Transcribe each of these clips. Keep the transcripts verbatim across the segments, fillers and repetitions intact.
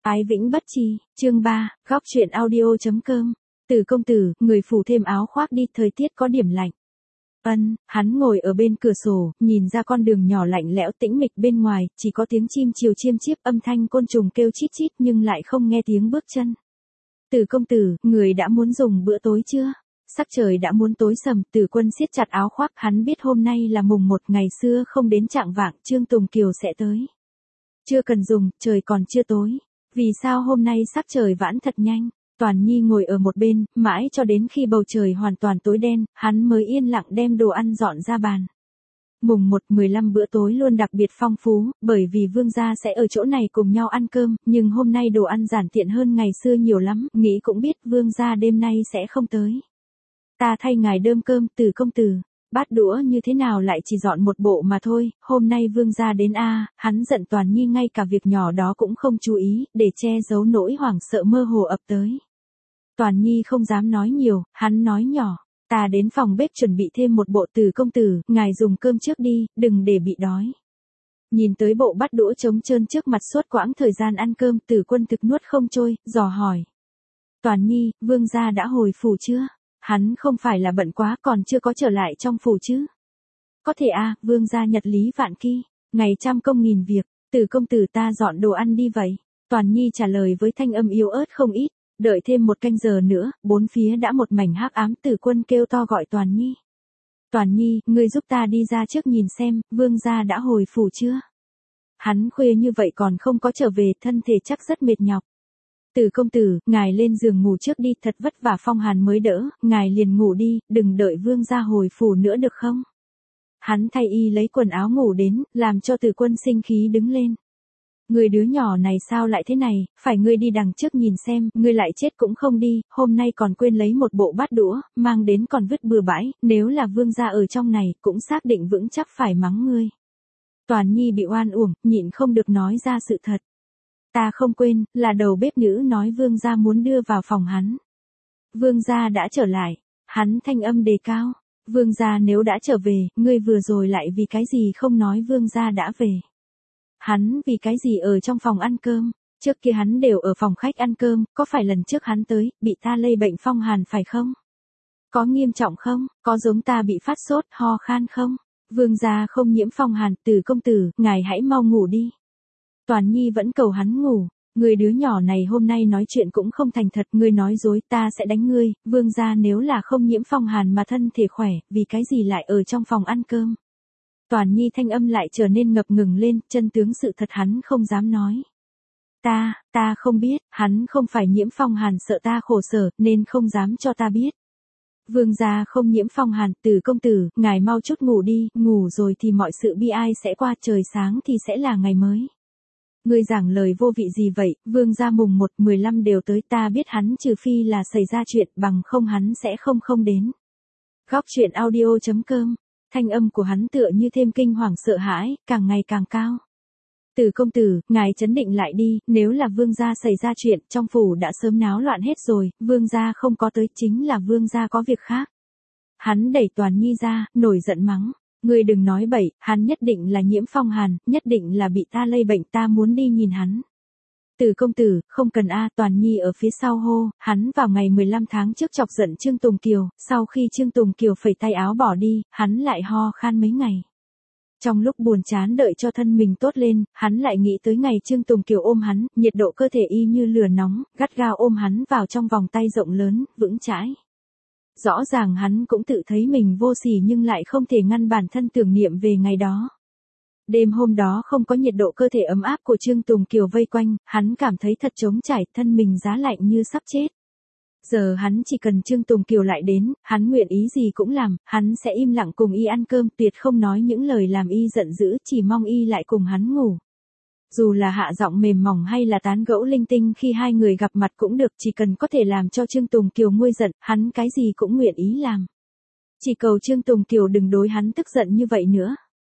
Ái Vĩnh Bất Chi, chương ba, góc truyện audio.com. Từ công tử, người phủ thêm áo khoác đi, thời tiết có điểm lạnh. Ân, hắn ngồi ở bên cửa sổ, nhìn ra con đường nhỏ lạnh lẽo tĩnh mịch bên ngoài, chỉ có tiếng chim chiều chiêm chiếp, âm thanh côn trùng kêu chít chít nhưng lại không nghe tiếng bước chân. Từ công tử, người đã muốn dùng bữa tối chưa? Sắc trời đã muốn tối sầm, Từ Quân siết chặt áo khoác, hắn biết hôm nay là mùng một, ngày xưa không đến chạng vạng, Trương Tùng Kiều sẽ tới. Chưa cần dùng, trời còn chưa tối. Vì sao hôm nay sắc trời vãn thật nhanh? Toàn Nhi ngồi ở một bên, mãi cho đến khi bầu trời hoàn toàn tối đen, hắn mới yên lặng đem đồ ăn dọn ra bàn. Mùng một, mười lăm bữa tối luôn đặc biệt phong phú, bởi vì vương gia sẽ ở chỗ này cùng nhau ăn cơm, nhưng hôm nay đồ ăn giản tiện hơn ngày xưa nhiều lắm, nghĩ cũng biết vương gia đêm nay sẽ không tới. Ta thay ngài đơm cơm, Từ công tử. Bát đũa như thế nào lại chỉ dọn một bộ mà thôi, hôm nay vương gia đến a, hắn giận Toàn Nhi ngay cả việc nhỏ đó cũng không chú ý, để che giấu nỗi hoảng sợ mơ hồ ập tới. Toàn Nhi không dám nói nhiều, hắn nói nhỏ, ta đến phòng bếp chuẩn bị thêm một bộ, Từ công tử, ngài dùng cơm trước đi, đừng để bị đói. Nhìn tới bộ bát đũa trống trơn trước mặt suốt quãng thời gian ăn cơm, Từ Quân thực nuốt không trôi, dò hỏi. Toàn Nhi, vương gia đã hồi phủ chưa? Hắn không phải là bận quá, còn chưa có trở lại trong phủ chứ? Có thể a, vương gia nhật lý vạn kỳ, ngày trăm công nghìn việc, Từ công tử ta dọn đồ ăn đi vậy. Toàn Nhi trả lời với thanh âm yếu ớt không ít, đợi thêm một canh giờ nữa, bốn phía đã một mảnh hắc ám, Từ Quân kêu to gọi Toàn Nhi. Toàn Nhi, ngươi giúp ta đi ra trước nhìn xem, vương gia đã hồi phủ chưa? Hắn khuya như vậy còn không có trở về, thân thể chắc rất mệt nhọc. Từ công tử, ngài lên giường ngủ trước đi, thật vất vả phong hàn mới đỡ, ngài liền ngủ đi, đừng đợi vương gia hồi phủ nữa được không? Hắn thay y lấy quần áo ngủ đến, làm cho Từ Quân sinh khí đứng lên. Người đứa nhỏ này sao lại thế này, phải ngươi đi đằng trước nhìn xem, ngươi lại chết cũng không đi, hôm nay còn quên lấy một bộ bát đũa, mang đến còn vứt bừa bãi, nếu là vương gia ở trong này, cũng xác định vững chắc phải mắng ngươi. Toàn Nhi bị oan uổng, nhịn không được nói ra sự thật. Ta không quên, là đầu bếp nữ nói vương gia muốn đưa vào phòng hắn. Vương gia đã trở lại, hắn thanh âm đề cao. Vương gia nếu đã trở về, ngươi vừa rồi lại vì cái gì không nói vương gia đã về. Hắn vì cái gì ở trong phòng ăn cơm, trước kia hắn đều ở phòng khách ăn cơm, có phải lần trước hắn tới, bị ta lây bệnh phong hàn phải không? Có nghiêm trọng không, có giống ta bị phát sốt, ho khan không? Vương gia không nhiễm phong hàn, Từ công tử, ngài hãy mau ngủ đi. Toàn Nhi vẫn cầu hắn ngủ, người đứa nhỏ này hôm nay nói chuyện cũng không thành thật, ngươi nói dối, ta sẽ đánh ngươi, vương gia nếu là không nhiễm phong hàn mà thân thể khỏe, vì cái gì lại ở trong phòng ăn cơm. Toàn Nhi thanh âm lại trở nên ngập ngừng lên, chân tướng sự thật hắn không dám nói. Ta, ta không biết, hắn không phải nhiễm phong hàn sợ ta khổ sở, nên không dám cho ta biết. Vương gia không nhiễm phong hàn, Từ công tử, ngài mau chút ngủ đi, ngủ rồi thì mọi sự bi ai sẽ qua, trời sáng thì sẽ là ngày mới. Ngươi giảng lời vô vị gì vậy, vương gia mùng một, mười lăm đều tới, ta biết hắn trừ phi là xảy ra chuyện, bằng không hắn sẽ không không đến. Góc truyện audio.com, thanh âm của hắn tựa như thêm kinh hoàng sợ hãi, càng ngày càng cao. Từ công tử, ngài trấn định lại đi, nếu là vương gia xảy ra chuyện, trong phủ đã sớm náo loạn hết rồi, vương gia không có tới, chính là vương gia có việc khác. Hắn đẩy Toàn Nhi ra, nổi giận mắng. Ngươi đừng nói bậy, hắn nhất định là nhiễm phong hàn, nhất định là bị ta lây bệnh, ta muốn đi nhìn hắn. Từ công tử, không cần a, Toàn Nhi ở phía sau hô, hắn vào ngày mười lăm tháng trước chọc giận Trương Tùng Kiều, sau khi Trương Tùng Kiều phẩy tay áo bỏ đi, hắn lại ho khan mấy ngày. Trong lúc buồn chán đợi cho thân mình tốt lên, hắn lại nghĩ tới ngày Trương Tùng Kiều ôm hắn, nhiệt độ cơ thể y như lửa nóng, gắt gao ôm hắn vào trong vòng tay rộng lớn, vững chãi. Rõ ràng hắn cũng tự thấy mình vô sỉ nhưng lại không thể ngăn bản thân tưởng niệm về ngày đó. Đêm hôm đó không có nhiệt độ cơ thể ấm áp của Trương Tùng Kiều vây quanh, hắn cảm thấy thật trống trải, thân mình giá lạnh như sắp chết. Giờ hắn chỉ cần Trương Tùng Kiều lại đến, hắn nguyện ý gì cũng làm, hắn sẽ im lặng cùng y ăn cơm, tuyệt không nói những lời làm y giận dữ, chỉ mong y lại cùng hắn ngủ. Dù là hạ giọng mềm mỏng hay là tán gẫu linh tinh khi hai người gặp mặt cũng được, chỉ cần có thể làm cho Trương Tùng Kiều nguôi giận, hắn cái gì cũng nguyện ý làm. Chỉ cầu Trương Tùng Kiều đừng đối hắn tức giận như vậy nữa.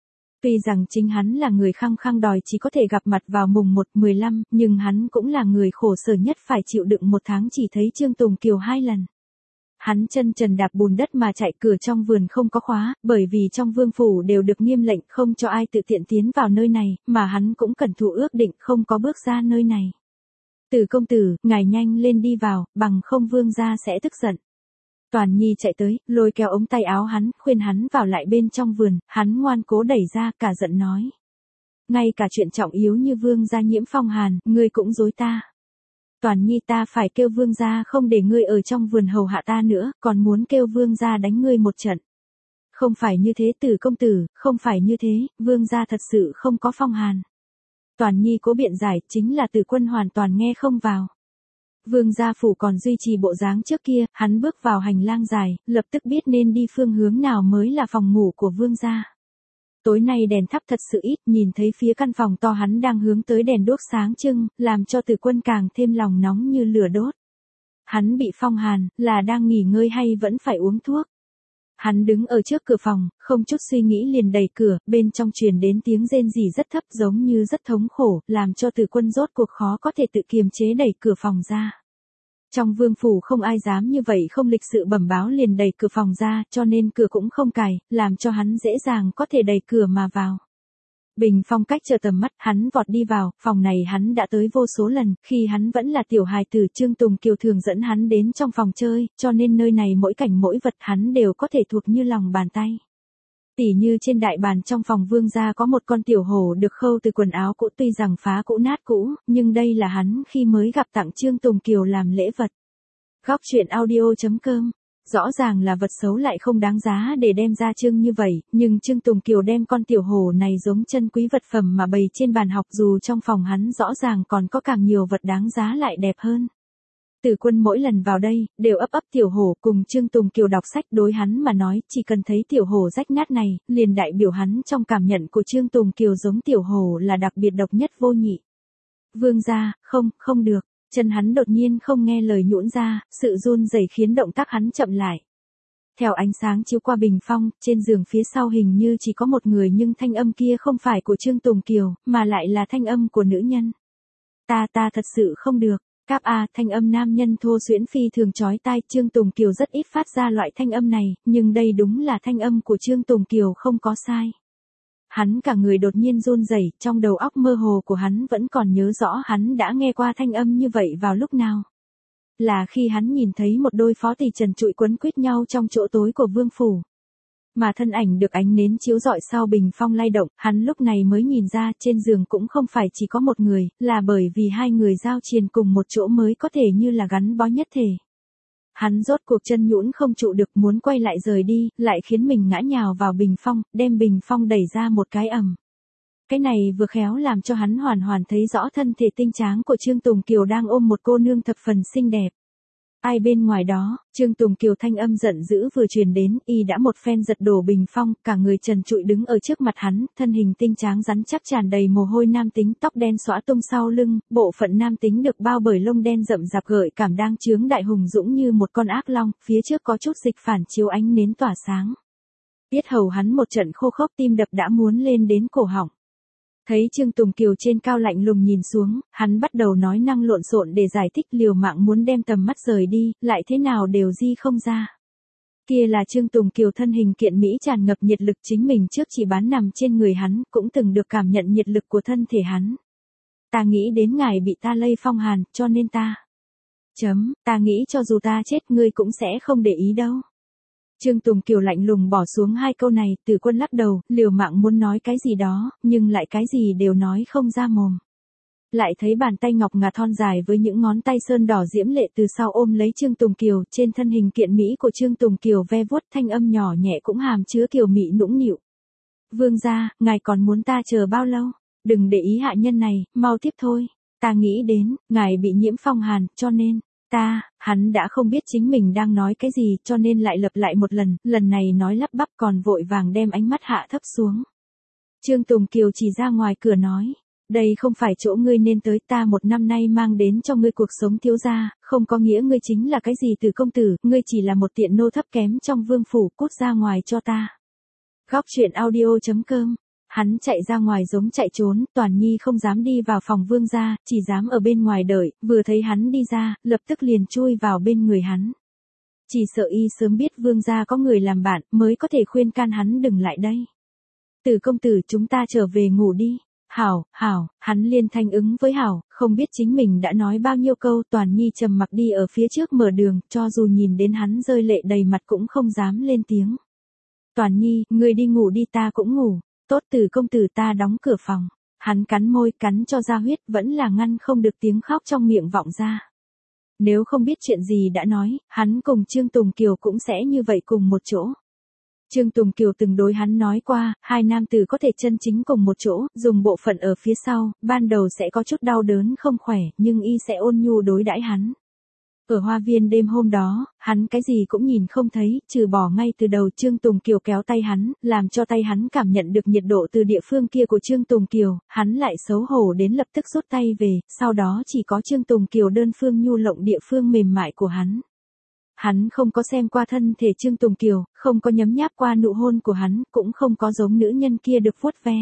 Tuy rằng chính hắn là người khăng khăng đòi chỉ có thể gặp mặt vào mùng một, mười lăm, nhưng hắn cũng là người khổ sở nhất phải chịu đựng một tháng chỉ thấy Trương Tùng Kiều hai lần. Hắn chân trần đạp bùn đất mà chạy, cửa trong vườn không có khóa, bởi vì trong vương phủ đều được nghiêm lệnh không cho ai tự tiện tiến vào nơi này, mà hắn cũng cẩn thụ ước định không có bước ra nơi này. Từ công tử, ngài nhanh lên đi vào, bằng không vương gia sẽ tức giận. Toàn Nhi chạy tới, lôi kéo ống tay áo hắn, khuyên hắn vào lại bên trong vườn, hắn ngoan cố đẩy ra, cả giận nói. Ngay cả chuyện trọng yếu như vương gia nhiễm phong hàn, ngươi cũng dối ta. Toàn Nhi, ta phải kêu vương gia không để ngươi ở trong vườn hầu hạ ta nữa, còn muốn kêu vương gia đánh ngươi một trận. Không phải như thế Từ công tử, không phải như thế, vương gia thật sự không có phong hàn. Toàn Nhi cố biện giải, chính là Từ Quân hoàn toàn nghe không vào. Vương gia phủ còn duy trì bộ dáng trước kia, hắn bước vào hành lang dài, lập tức biết nên đi phương hướng nào mới là phòng ngủ của vương gia. Tối nay đèn thắp thật sự ít, nhìn thấy phía căn phòng to hắn đang hướng tới đèn đuốc sáng trưng, làm cho Từ Quân càng thêm lòng nóng như lửa đốt. Hắn bị phong hàn, là đang nghỉ ngơi hay vẫn phải uống thuốc? Hắn đứng ở trước cửa phòng, không chút suy nghĩ liền đẩy cửa, bên trong truyền đến tiếng rên rỉ rất thấp giống như rất thống khổ, làm cho Từ Quân rốt cuộc khó có thể tự kiềm chế đẩy cửa phòng ra. Trong vương phủ không ai dám như vậy không lịch sự bẩm báo liền đẩy cửa phòng ra, cho nên cửa cũng không cài, làm cho hắn dễ dàng có thể đẩy cửa mà vào. Bình phong cách trở tầm mắt, hắn vọt đi vào, phòng này hắn đã tới vô số lần, khi hắn vẫn là tiểu hài tử Trương Tùng Kiều thường dẫn hắn đến trong phòng chơi, cho nên nơi này mỗi cảnh mỗi vật hắn đều có thể thuộc như lòng bàn tay. Tỉ như trên đại bàn trong phòng vương gia có một con tiểu hổ được khâu từ quần áo cũ tuy rằng phá cũ nát cũ, nhưng đây là hắn khi mới gặp tặng Trương Tùng Kiều làm lễ vật. Góc truyện audio chấm com. Rõ ràng là vật xấu lại không đáng giá để đem ra trưng như vậy, nhưng Trương Tùng Kiều đem con tiểu hổ này giống chân quý vật phẩm mà bày trên bàn học dù trong phòng hắn rõ ràng còn có càng nhiều vật đáng giá lại đẹp hơn. Từ Quân mỗi lần vào đây, đều ấp ấp tiểu hổ cùng Trương Tùng Kiều đọc sách đối hắn mà nói, chỉ cần thấy tiểu hổ rách nát này, liền đại biểu hắn trong cảm nhận của Trương Tùng Kiều giống tiểu hổ là đặc biệt độc nhất vô nhị. Vương gia, không, không được. Chân hắn đột nhiên không nghe lời nhũn ra, sự run rẩy khiến động tác hắn chậm lại. Theo ánh sáng chiếu qua bình phong, trên giường phía sau hình như chỉ có một người nhưng thanh âm kia không phải của Trương Tùng Kiều, mà lại là thanh âm của nữ nhân. Ta ta thật sự không được. Cáp a, thanh âm nam nhân thô xuyễn phi thường chói tai, Trương Tùng Kiều rất ít phát ra loại thanh âm này, nhưng đây đúng là thanh âm của Trương Tùng Kiều không có sai. Hắn cả người đột nhiên run rẩy, trong đầu óc mơ hồ của hắn vẫn còn nhớ rõ hắn đã nghe qua thanh âm như vậy vào lúc nào. Là khi hắn nhìn thấy một đôi phó tỳ trần trụi quấn quýt nhau trong chỗ tối của vương phủ. Mà thân ảnh được ánh nến chiếu rọi sau bình phong lay động, hắn lúc này mới nhìn ra trên giường cũng không phải chỉ có một người, là bởi vì hai người giao triền cùng một chỗ mới có thể như là gắn bó nhất thể. Hắn rốt cuộc chân nhũn không trụ được muốn quay lại rời đi, lại khiến mình ngã nhào vào bình phong, đem bình phong đẩy ra một cái ầm. Cái này vừa khéo làm cho hắn hoàn hoàn thấy rõ thân thể tinh tráng của Trương Tùng Kiều đang ôm một cô nương thập phần xinh đẹp. Ai bên ngoài đó, Trương Tùng Kiều thanh âm giận dữ vừa truyền đến, y đã một phen giật đổ bình phong, cả người trần trụi đứng ở trước mặt hắn, thân hình tinh tráng rắn chắc tràn đầy mồ hôi nam tính, tóc đen xõa tung sau lưng, bộ phận nam tính được bao bởi lông đen rậm rạp gợi cảm đang chướng đại hùng dũng như một con ác long, phía trước có chút dịch phản chiếu ánh nến tỏa sáng. Yết hầu hắn một trận khô khốc, tim đập đã muốn lên đến cổ họng. Thấy Trương Tùng Kiều trên cao lạnh lùng nhìn xuống, hắn bắt đầu nói năng lộn xộn để giải thích, liều mạng muốn đem tầm mắt rời đi, lại thế nào đều di không ra. Kia là Trương Tùng Kiều thân hình kiện mỹ tràn ngập nhiệt lực, chính mình trước chỉ bán nằm trên người hắn, cũng từng được cảm nhận nhiệt lực của thân thể hắn. Ta nghĩ đến ngài bị ta lây phong hàn, cho nên ta. Chấm, ta nghĩ cho dù ta chết ngươi cũng sẽ không để ý đâu. Trương Tùng Kiều lạnh lùng bỏ xuống hai câu này, Từ Quân lắc đầu, liều mạng muốn nói cái gì đó, nhưng lại cái gì đều nói không ra mồm. Lại thấy bàn tay ngọc ngà thon dài với những ngón tay sơn đỏ diễm lệ từ sau ôm lấy Trương Tùng Kiều, trên thân hình kiện mỹ của Trương Tùng Kiều ve vuốt, thanh âm nhỏ nhẹ cũng hàm chứa kiều mị nũng nịu. Vương gia, ngài còn muốn ta chờ bao lâu? Đừng để ý hạ nhân này, mau tiếp thôi. Ta nghĩ đến, ngài bị nhiễm phong hàn, cho nên. Ta, hắn đã không biết chính mình đang nói cái gì cho nên lại lặp lại một lần, lần này nói lắp bắp còn vội vàng đem ánh mắt hạ thấp xuống. Trương Tùng Kiều chỉ ra ngoài cửa nói, đây không phải chỗ ngươi nên tới, ta một năm nay mang đến cho ngươi cuộc sống thiếu gia, không có nghĩa ngươi chính là cái gì Từ công tử, ngươi chỉ là một tiện nô thấp kém trong vương phủ, cút ra ngoài cho ta. Góc truyện audio chấm com. Hắn chạy ra ngoài giống chạy trốn, Toàn Nhi không dám đi vào phòng vương gia, chỉ dám ở bên ngoài đợi, vừa thấy hắn đi ra, lập tức liền chui vào bên người hắn. Chỉ sợ y sớm biết vương gia có người làm bạn, mới có thể khuyên can hắn đừng lại đây. Từ công tử, chúng ta trở về ngủ đi. Hảo, hảo, hắn liên thanh ứng với hảo, không biết chính mình đã nói bao nhiêu câu. Toàn Nhi trầm mặc đi ở phía trước mở đường, cho dù nhìn đến hắn rơi lệ đầy mặt cũng không dám lên tiếng. Toàn Nhi, người đi ngủ đi, ta cũng ngủ. Tốt, Từ công tử, ta đóng cửa phòng. Hắn cắn môi, cắn cho ra huyết, vẫn là ngăn không được tiếng khóc trong miệng vọng ra. Nếu không biết chuyện gì đã nói, hắn cùng Trương Tùng Kiều cũng sẽ như vậy cùng một chỗ. Trương Tùng Kiều từng đối hắn nói qua, hai nam tử có thể chân chính cùng một chỗ, dùng bộ phận ở phía sau, ban đầu sẽ có chút đau đớn không khỏe, nhưng y sẽ ôn nhu đối đãi hắn. Ở hoa viên đêm hôm đó, hắn cái gì cũng nhìn không thấy, trừ bỏ ngay từ đầu Trương Tùng Kiều kéo tay hắn, làm cho tay hắn cảm nhận được nhiệt độ từ địa phương kia của Trương Tùng Kiều, hắn lại xấu hổ đến lập tức rút tay về, sau đó chỉ có Trương Tùng Kiều đơn phương nhu lộng địa phương mềm mại của hắn. Hắn không có xem qua thân thể Trương Tùng Kiều, không có nhấm nháp qua nụ hôn của hắn, cũng không có giống nữ nhân kia được vuốt ve.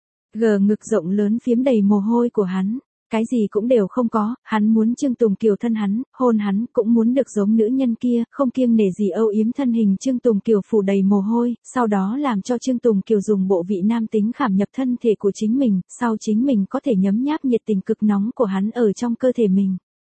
Gờ ngực rộng lớn phiếm đầy mồ hôi của hắn. Cái gì cũng đều không có, hắn muốn Trương Tùng Kiều thân hắn, hôn hắn, cũng muốn được giống nữ nhân kia, không kiêng nể gì âu yếm thân hình Trương Tùng Kiều phủ đầy mồ hôi, sau đó làm cho Trương Tùng Kiều dùng bộ vị nam tính khảm nhập thân thể của chính mình, sau chính mình có thể nhấm nháp nhiệt tình cực nóng của hắn ở trong cơ thể mình.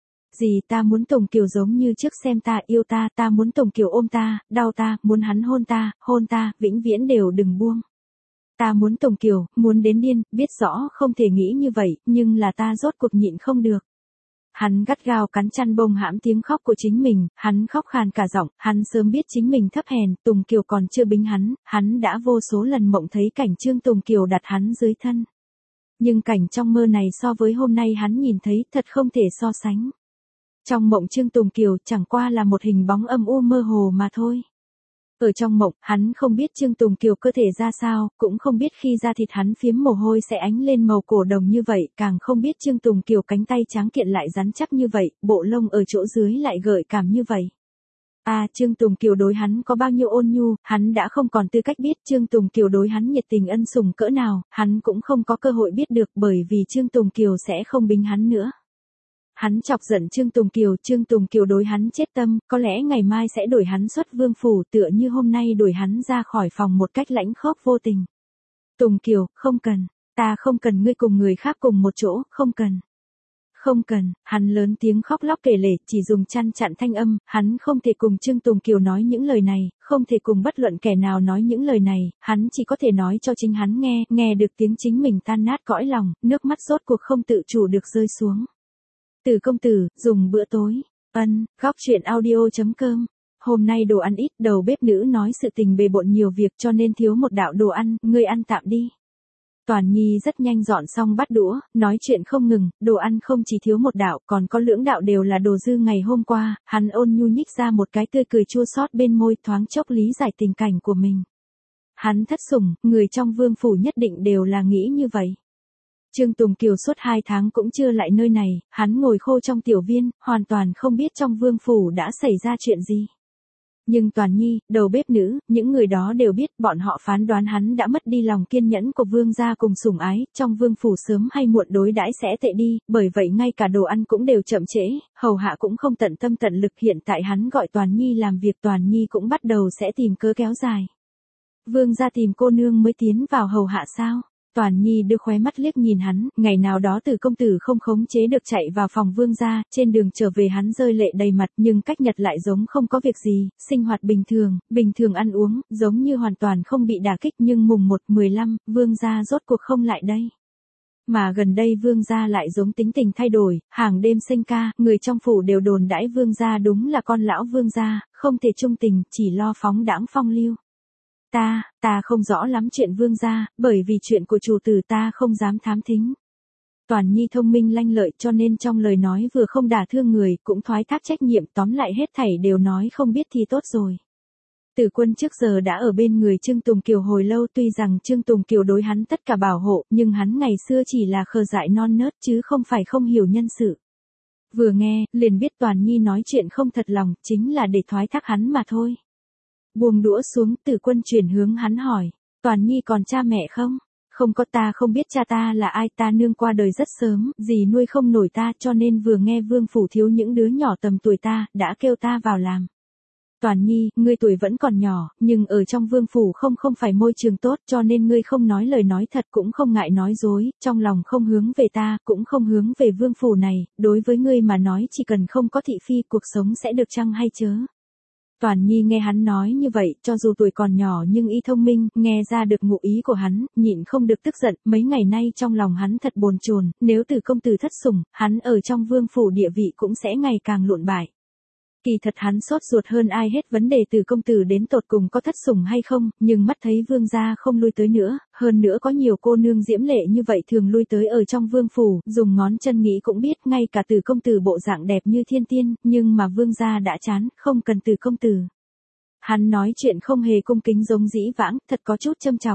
Gì ta muốn Tùng Kiều giống như trước xem ta, yêu ta, ta muốn Tùng Kiều ôm ta, đau ta, muốn hắn hôn ta, hôn ta, vĩnh viễn đều đừng buông. Ta muốn Tùng Kiều, muốn đến điên, biết rõ không thể nghĩ như vậy, nhưng là ta rốt cuộc nhịn không được. Hắn gắt gao cắn chăn bông hãm tiếng khóc của chính mình, hắn khóc khàn cả giọng, hắn sớm biết chính mình thấp hèn, Tùng Kiều còn chưa bính hắn, hắn đã vô số lần mộng thấy cảnh Trương Tùng Kiều đặt hắn dưới thân. Nhưng cảnh trong mơ này so với hôm nay hắn nhìn thấy thật không thể so sánh. Trong mộng Trương Tùng Kiều chẳng qua là một hình bóng âm u mơ hồ mà thôi. Ở trong mộng, hắn không biết Trương Tùng Kiều cơ thể ra sao, cũng không biết khi da thịt hắn phiếm mồ hôi sẽ ánh lên màu cổ đồng như vậy, càng không biết Trương Tùng Kiều cánh tay tráng kiện lại rắn chắc như vậy, bộ lông ở chỗ dưới lại gợi cảm như vậy. À, Trương Tùng Kiều đối hắn có bao nhiêu ôn nhu, hắn đã không còn tư cách biết Trương Tùng Kiều đối hắn nhiệt tình ân sủng cỡ nào, hắn cũng không có cơ hội biết được bởi vì Trương Tùng Kiều sẽ không bính hắn nữa. Hắn chọc giận Trương Tùng Kiều, Trương Tùng Kiều đối hắn chết tâm, có lẽ ngày mai sẽ đuổi hắn xuất vương phủ tựa như hôm nay đuổi hắn ra khỏi phòng một cách lãnh khốc vô tình. Tùng Kiều, không cần, ta không cần ngươi cùng người khác cùng một chỗ, không cần. Không cần, hắn lớn tiếng khóc lóc kể lể, chỉ dùng chăn chặn thanh âm, hắn không thể cùng Trương Tùng Kiều nói những lời này, không thể cùng bất luận kẻ nào nói những lời này, hắn chỉ có thể nói cho chính hắn nghe, nghe được tiếng chính mình tan nát cõi lòng, nước mắt rốt cuộc không tự chủ được rơi xuống. Từ công tử, dùng bữa tối. Ân, góc chuyện audio chấm com. Hôm nay đồ ăn ít, đầu bếp nữ nói sự tình bề bộn nhiều việc cho nên thiếu một đạo đồ ăn, ngươi ăn tạm đi. Toàn Nhi rất nhanh dọn xong bát đũa, nói chuyện không ngừng, đồ ăn không chỉ thiếu một đạo, còn có lưỡng đạo đều là đồ dư ngày hôm qua, hắn ôn nhu nhích ra một cái tươi cười chua xót bên môi, thoáng chốc lý giải tình cảnh của mình. Hắn thất sủng, người trong vương phủ nhất định đều là nghĩ như vậy. Trương Tùng Kiều suốt hai tháng cũng chưa lại nơi này, hắn ngồi khô trong tiểu viên, hoàn toàn không biết trong vương phủ đã xảy ra chuyện gì. Nhưng Toàn Nhi, đầu bếp nữ, những người đó đều biết, bọn họ phán đoán hắn đã mất đi lòng kiên nhẫn của vương gia cùng sủng ái, trong vương phủ sớm hay muộn đối đãi sẽ tệ đi, bởi vậy ngay cả đồ ăn cũng đều chậm trễ, hầu hạ cũng không tận tâm tận lực, hiện tại hắn gọi Toàn Nhi làm việc, Toàn Nhi cũng bắt đầu sẽ tìm cớ kéo dài. Vương gia tìm cô nương mới tiến vào hầu hạ sao? Toàn Nhi đưa khóe mắt liếc nhìn hắn, ngày nào đó Từ công tử không khống chế được chạy vào phòng vương gia, trên đường trở về hắn rơi lệ đầy mặt, nhưng cách nhật lại giống không có việc gì, sinh hoạt bình thường, bình thường ăn uống, giống như hoàn toàn không bị đả kích, nhưng mùng một mười lăm, vương gia rốt cuộc không lại đây. Mà gần đây vương gia lại giống tính tình thay đổi, hàng đêm sinh ca, người trong phủ đều đồn đãi vương gia đúng là con lão vương gia, không thể trung tình, chỉ lo phóng đãng phong lưu. Ta, ta không rõ lắm chuyện vương gia, bởi vì chuyện của chủ tử ta không dám thám thính. Toàn Nhi thông minh lanh lợi cho nên trong lời nói vừa không đả thương người, cũng thoái thác trách nhiệm, tóm lại hết thảy đều nói không biết thì tốt rồi. Từ Quân trước giờ đã ở bên người Trương Tùng Kiều hồi lâu, tuy rằng Trương Tùng Kiều đối hắn tất cả bảo hộ, nhưng hắn ngày xưa chỉ là khờ dại non nớt chứ không phải không hiểu nhân sự. Vừa nghe, liền biết Toàn Nhi nói chuyện không thật lòng, chính là để thoái thác hắn mà thôi. Buông đũa xuống, Từ Quân chuyển hướng hắn hỏi, Toàn Nhi còn cha mẹ không? Không có, ta không biết cha ta là ai, ta nương qua đời rất sớm, dì nuôi không nổi ta cho nên vừa nghe vương phủ thiếu những đứa nhỏ tầm tuổi ta, đã kêu ta vào làm. Toàn Nhi, ngươi tuổi vẫn còn nhỏ, nhưng ở trong vương phủ không không phải môi trường tốt, cho nên ngươi không nói lời nói thật cũng không ngại nói dối, trong lòng không hướng về ta, cũng không hướng về vương phủ này, đối với ngươi mà nói chỉ cần không có thị phi cuộc sống sẽ được chăng hay chớ. Toàn Nhi nghe hắn nói như vậy, cho dù tuổi còn nhỏ nhưng y thông minh, nghe ra được ngụ ý của hắn, nhịn không được tức giận, mấy ngày nay trong lòng hắn thật bồn chồn, nếu Từ công tử thất sủng, hắn ở trong vương phủ địa vị cũng sẽ ngày càng lụn bại. Kỳ thật hắn sốt ruột hơn ai hết vấn đề Từ công tử đến tột cùng có thất sủng hay không, nhưng mắt thấy vương gia không lui tới nữa, hơn nữa có nhiều cô nương diễm lệ như vậy thường lui tới ở trong vương phủ, dùng ngón chân nghĩ cũng biết ngay cả Từ công tử bộ dạng đẹp như thiên tiên, nhưng mà vương gia đã chán, không cần Từ công tử. Hắn nói chuyện không hề cung kính giống dĩ vãng, thật có chút châm chọc.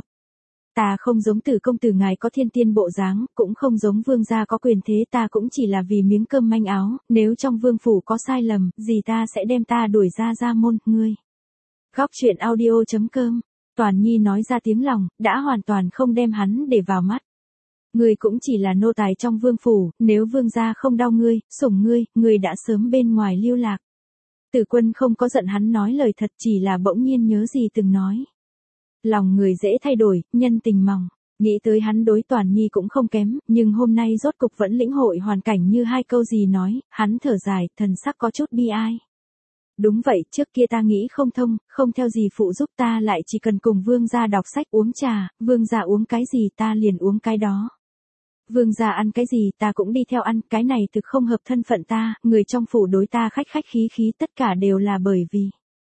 Ta không giống Từ công tử ngài có thiên tiên bộ dáng, cũng không giống vương gia có quyền thế, ta cũng chỉ là vì miếng cơm manh áo, nếu trong vương phủ có sai lầm, gì ta sẽ đem ta đuổi ra ra môn, ngươi. Góc truyện audio chấm com, Toàn Nhi nói ra tiếng lòng, đã hoàn toàn không đem hắn để vào mắt. Ngươi cũng chỉ là nô tài trong vương phủ, nếu vương gia không đau ngươi, sủng ngươi, ngươi đã sớm bên ngoài lưu lạc. Tử Quân không có giận hắn nói lời thật, chỉ là bỗng nhiên nhớ gì từng nói. Lòng người dễ thay đổi, nhân tình mỏng. Nghĩ tới hắn đối Toàn Nhi cũng không kém, nhưng hôm nay rốt cục vẫn lĩnh hội hoàn cảnh như hai câu gì nói, hắn thở dài, thần sắc có chút bi ai. Đúng vậy, trước kia ta nghĩ không thông, không theo gì phụ giúp ta lại chỉ cần cùng vương gia đọc sách uống trà, vương gia uống cái gì ta liền uống cái đó. Vương gia ăn cái gì ta cũng đi theo ăn, cái này thực không hợp thân phận ta, người trong phủ đối ta khách khách khí khí tất cả đều là bởi vì.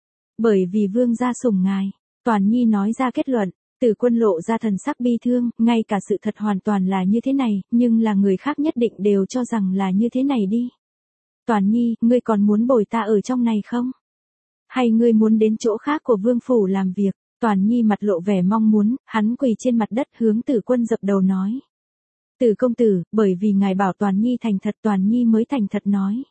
Bởi vì vương gia sủng ngài. Toàn Nhi nói ra kết luận, Tử Quân lộ ra thần sắc bi thương, ngay cả sự thật hoàn toàn là như thế này, nhưng là người khác nhất định đều cho rằng là như thế này đi. Toàn Nhi, ngươi còn muốn bồi ta ở trong này không? Hay ngươi muốn đến chỗ khác của vương phủ làm việc? Toàn Nhi mặt lộ vẻ mong muốn, hắn quỳ trên mặt đất hướng Tử Quân dập đầu nói. Tử công tử, bởi vì ngài bảo Toàn Nhi thành thật, Toàn Nhi mới thành thật nói.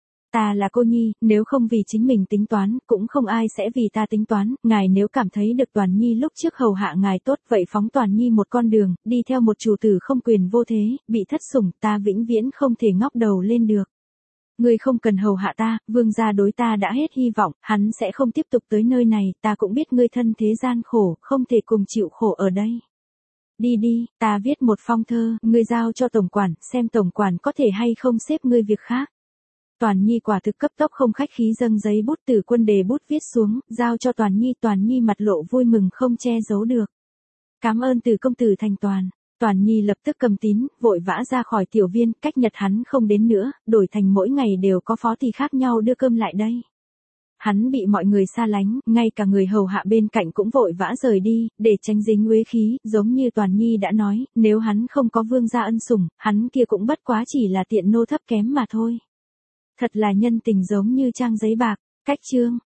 Ta là cô nhi, nếu không vì chính mình tính toán, cũng không ai sẽ vì ta tính toán, ngài nếu cảm thấy được Toàn Nhi lúc trước hầu hạ ngài tốt, vậy phóng Toàn Nhi một con đường, đi theo một chủ tử không quyền vô thế, bị thất sủng, ta vĩnh viễn không thể ngóc đầu lên được. Ngươi không cần hầu hạ ta, vương gia đối ta đã hết hy vọng, hắn sẽ không tiếp tục tới nơi này, ta cũng biết ngươi thân thế gian khổ, không thể cùng chịu khổ ở đây. Đi đi, ta viết một phong thơ, ngươi giao cho tổng quản, xem tổng quản có thể hay không xếp ngươi việc khác. Toàn Nhi quả thực cấp tốc không khách khí dâng giấy bút, Tử Quân đề bút viết xuống, giao cho Toàn Nhi, Toàn Nhi mặt lộ vui mừng không che giấu được. Cảm ơn Tử công tử thành toàn. Toàn Nhi lập tức cầm tín, vội vã ra khỏi tiểu viên, cách nhật hắn không đến nữa, đổi thành mỗi ngày đều có phó thì khác nhau đưa cơm lại đây. Hắn bị mọi người xa lánh, ngay cả người hầu hạ bên cạnh cũng vội vã rời đi, để tránh dính uế khí, giống như Toàn Nhi đã nói, nếu hắn không có vương gia ân sủng, hắn kia cũng bất quá chỉ là tiện nô thấp kém mà thôi. Thật là nhân tình giống như trang giấy bạc, cách chương.